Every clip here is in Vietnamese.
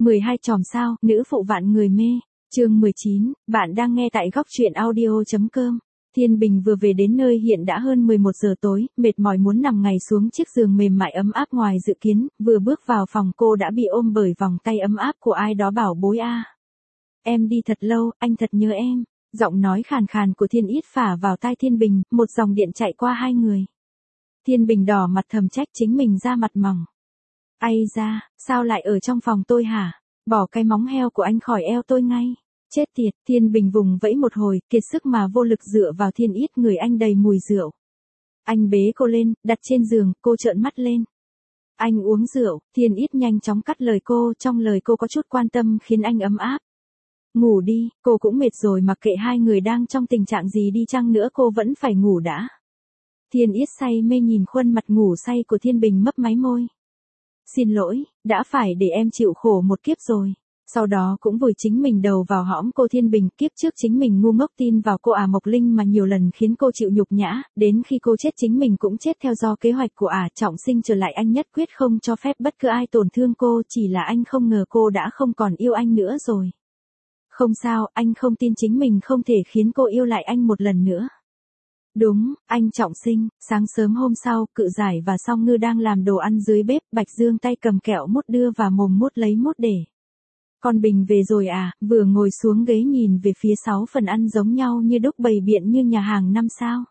12 chòm sao, nữ phụ vạn người mê. Chương 19, bạn đang nghe tại góc truyện audio.com. Thiên Bình vừa về đến nơi hiện đã hơn 11 giờ tối, mệt mỏi muốn nằm ngày xuống chiếc giường mềm mại ấm áp ngoài dự kiến, vừa bước vào phòng cô đã bị ôm bởi vòng tay ấm áp của ai đó bảo bối a. Em đi thật lâu, anh thật nhớ em. Giọng nói khàn khàn của Thiên Ít phả vào tai Thiên Bình, một dòng điện chạy qua hai người. Thiên Bình đỏ mặt thầm trách chính mình ra mặt mỏng. Ai ra, sao lại ở trong phòng tôi hả? Bỏ cái móng heo của anh khỏi eo tôi ngay. Chết tiệt, Thiên Bình vùng vẫy một hồi, kiệt sức mà vô lực dựa vào Thiên Ít, người anh đầy mùi rượu. Anh bế cô lên, đặt trên giường, cô trợn mắt lên. Anh uống rượu, Thiên Ít nhanh chóng cắt lời cô, trong lời cô có chút quan tâm khiến anh ấm áp. Ngủ đi, cô cũng mệt rồi, mặc kệ hai người đang trong tình trạng gì đi chăng nữa cô vẫn phải ngủ đã. Thiên Ít say mê nhìn khuôn mặt ngủ say của Thiên Bình mấp máy môi. Xin lỗi, đã phải để em chịu khổ một kiếp rồi. Sau đó cũng vùi chính mình đầu vào hõm cô. Thiên Bình, kiếp trước chính mình ngu ngốc tin vào cô Mộc Linh mà nhiều lần khiến cô chịu nhục nhã, đến khi cô chết chính mình cũng chết theo do kế hoạch của trọng sinh trở lại, anh nhất quyết không cho phép bất cứ ai tổn thương cô, chỉ là anh không ngờ cô đã không còn yêu anh nữa rồi. Không sao, anh không tin chính mình không thể khiến cô yêu lại anh một lần nữa. Đúng, anh trọng sinh. Sáng sớm hôm sau, Cự Giải và Song Ngư đang làm đồ ăn dưới bếp, Bạch Dương tay cầm kẹo mút đưa vào mồm mút lấy mút để. Con Bình về rồi à? Vừa ngồi xuống ghế nhìn về phía 6 phần ăn giống nhau như đúc bày biện như nhà hàng 5 sao.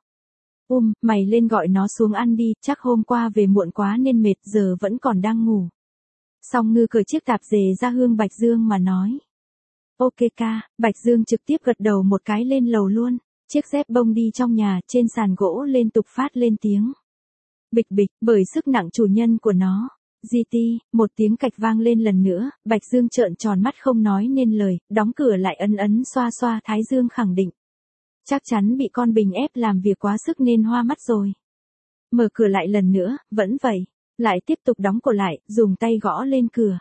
Mày lên gọi nó xuống ăn đi, chắc hôm qua về muộn quá nên mệt, giờ vẫn còn đang ngủ. Song Ngư cởi chiếc tạp dề ra hướng Bạch Dương mà nói. Ok ca. Bạch Dương trực tiếp gật đầu một cái lên lầu luôn. Chiếc dép bông đi trong nhà, trên sàn gỗ liên tục phát lên tiếng. Bịch bịch, bởi sức nặng chủ nhân của nó. GT, một tiếng cạch vang lên lần nữa, Bạch Dương trợn tròn mắt không nói nên lời, đóng cửa lại ấn xoa xoa thái dương khẳng định. Chắc chắn bị con Bình ép làm việc quá sức nên hoa mắt rồi. Mở cửa lại lần nữa, vẫn vậy. Lại tiếp tục đóng cửa lại, dùng tay gõ lên cửa.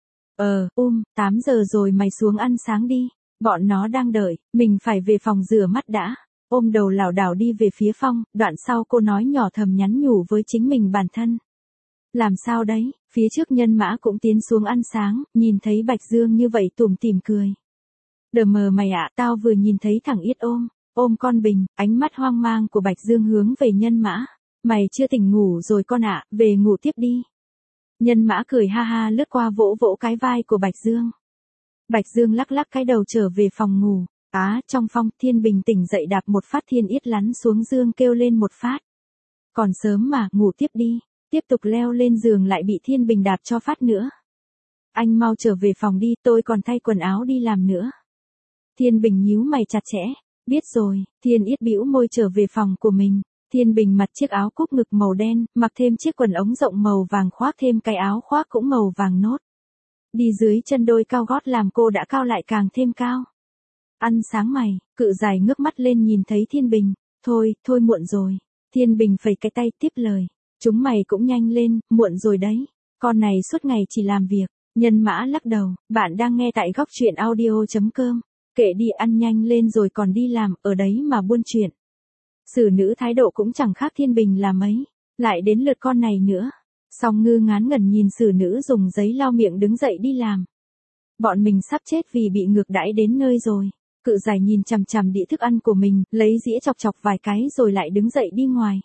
8 giờ rồi, mày xuống ăn sáng đi. Bọn nó đang đợi, mình phải về phòng rửa mắt đã. Ôm đầu lảo đảo đi về phía phòng, đoạn sau cô nói nhỏ thầm nhắn nhủ với chính mình bản thân. Làm sao đấy, phía trước Nhân Mã cũng tiến xuống ăn sáng, nhìn thấy Bạch Dương như vậy tủm tỉm cười. Đờ mờ mày ạ, tao vừa nhìn thấy thằng Ít ôm con Bình, ánh mắt hoang mang của Bạch Dương hướng về Nhân Mã. Mày chưa tỉnh ngủ rồi con ạ, về ngủ tiếp đi. Nhân Mã cười ha ha lướt qua vỗ vỗ cái vai của Bạch Dương. Bạch Dương lắc lắc cái đầu trở về phòng ngủ. Trong phòng, Thiên Bình tỉnh dậy đạp một phát, Thiên Ít lắn xuống giường kêu lên một phát. Còn sớm mà, ngủ tiếp đi. Tiếp tục leo lên giường lại bị Thiên Bình đạp cho phát nữa. Anh mau trở về phòng đi, tôi còn thay quần áo đi làm nữa. Thiên Bình nhíu mày chặt chẽ. Biết rồi. Thiên Ít bĩu môi trở về phòng của mình. Thiên Bình mặc chiếc áo cúc ngực màu đen, mặc thêm chiếc quần ống rộng màu vàng, khoác thêm cái áo khoác cũng màu vàng nốt. Đi dưới chân đôi cao gót làm cô đã cao lại càng thêm cao. Ăn sáng mày. Cự Giải ngước mắt lên nhìn thấy Thiên Bình. Thôi muộn rồi. Thiên Bình phẩy cái tay tiếp lời. Chúng mày cũng nhanh lên, muộn rồi đấy. Con này suốt ngày chỉ làm việc. Nhân Mã lắc đầu. Bạn đang nghe tại góc truyện audio.com. Kệ đi, ăn nhanh lên rồi còn đi làm, ở đấy mà buôn chuyện. Xử nữ thái độ cũng chẳng khác Thiên Bình là mấy. Lại đến lượt con này nữa. Song Ngư ngán ngẩn nhìn xử nữ dùng giấy lau miệng đứng dậy đi làm. Bọn mình sắp chết vì bị ngược đãi đến nơi rồi. Cự Giải nhìn chằm chằm đĩa thức ăn của mình, lấy dĩa chọc vài cái rồi lại đứng dậy đi ngoài.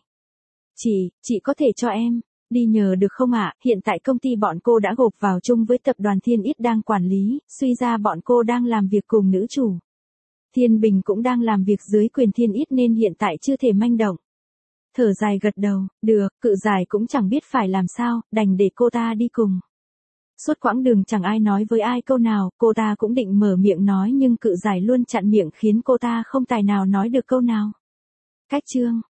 Chị có thể cho em đi nhờ được không ạ? Hiện tại công ty bọn cô đã gộp vào chung với tập đoàn Thiên Ít đang quản lý, suy ra bọn cô đang làm việc cùng nữ chủ. Thiên Bình cũng đang làm việc dưới quyền Thiên Ít nên hiện tại chưa thể manh động. Thở dài gật đầu, được. Cự Giải cũng chẳng biết phải làm sao, đành để cô ta đi cùng. Suốt quãng đường chẳng ai nói với ai câu nào, cô ta cũng định mở miệng nói nhưng Cự Giải luôn chặn miệng khiến cô ta không tài nào nói được câu nào. Cách chương